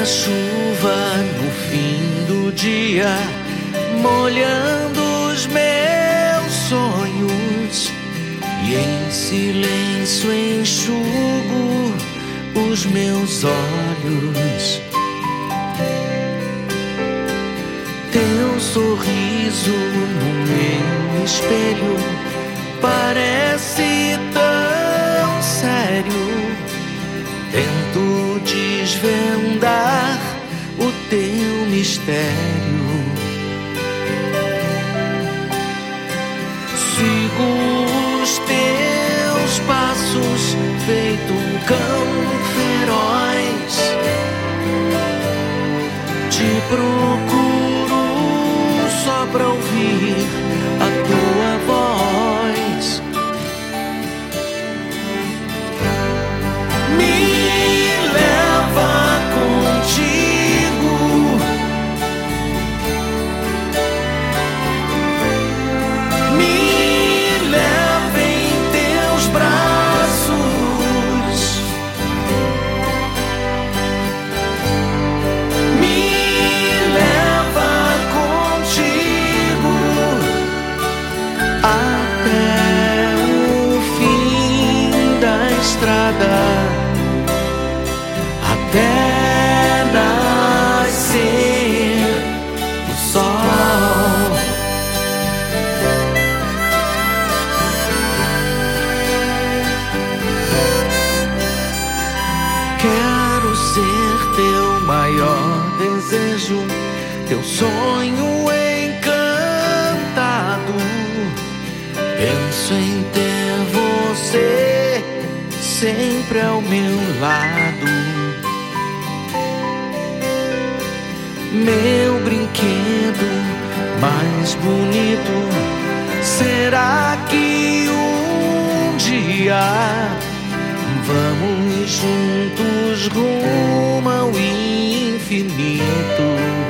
chuva no fim do dia, molhando os meus sonhos, e em silêncio enxugo os meus olhos. Teu sorriso no meu espelho parece tão sério. Tento desvendar o teu mistério. Sigo os teus passos feito um cão feroz. Te procuro só pra ouvir a tua voz. Me leva contigo, me leva em teus braços, me leva contigo até o fim da estrada, até nascer o sol. Quero ser teu maior desejo, teu sonho encantado. Penso em ter você sempre ao meu lado. Meu brinquedo mais bonito, será que um dia vamos juntos rumo ao infinito?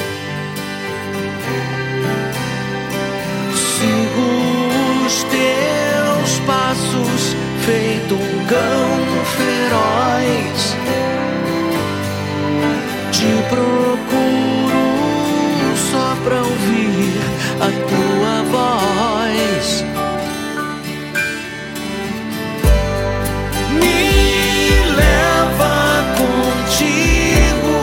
Sigo os teus passos feito um cão feroz. Te procuro só pra ouvir a tua voz. Me leva contigo,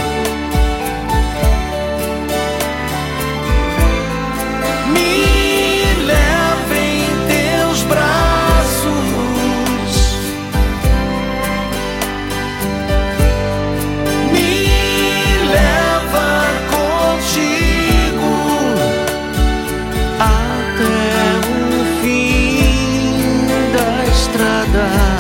me leva em teus braços, me leva contigo até o fim da estrada.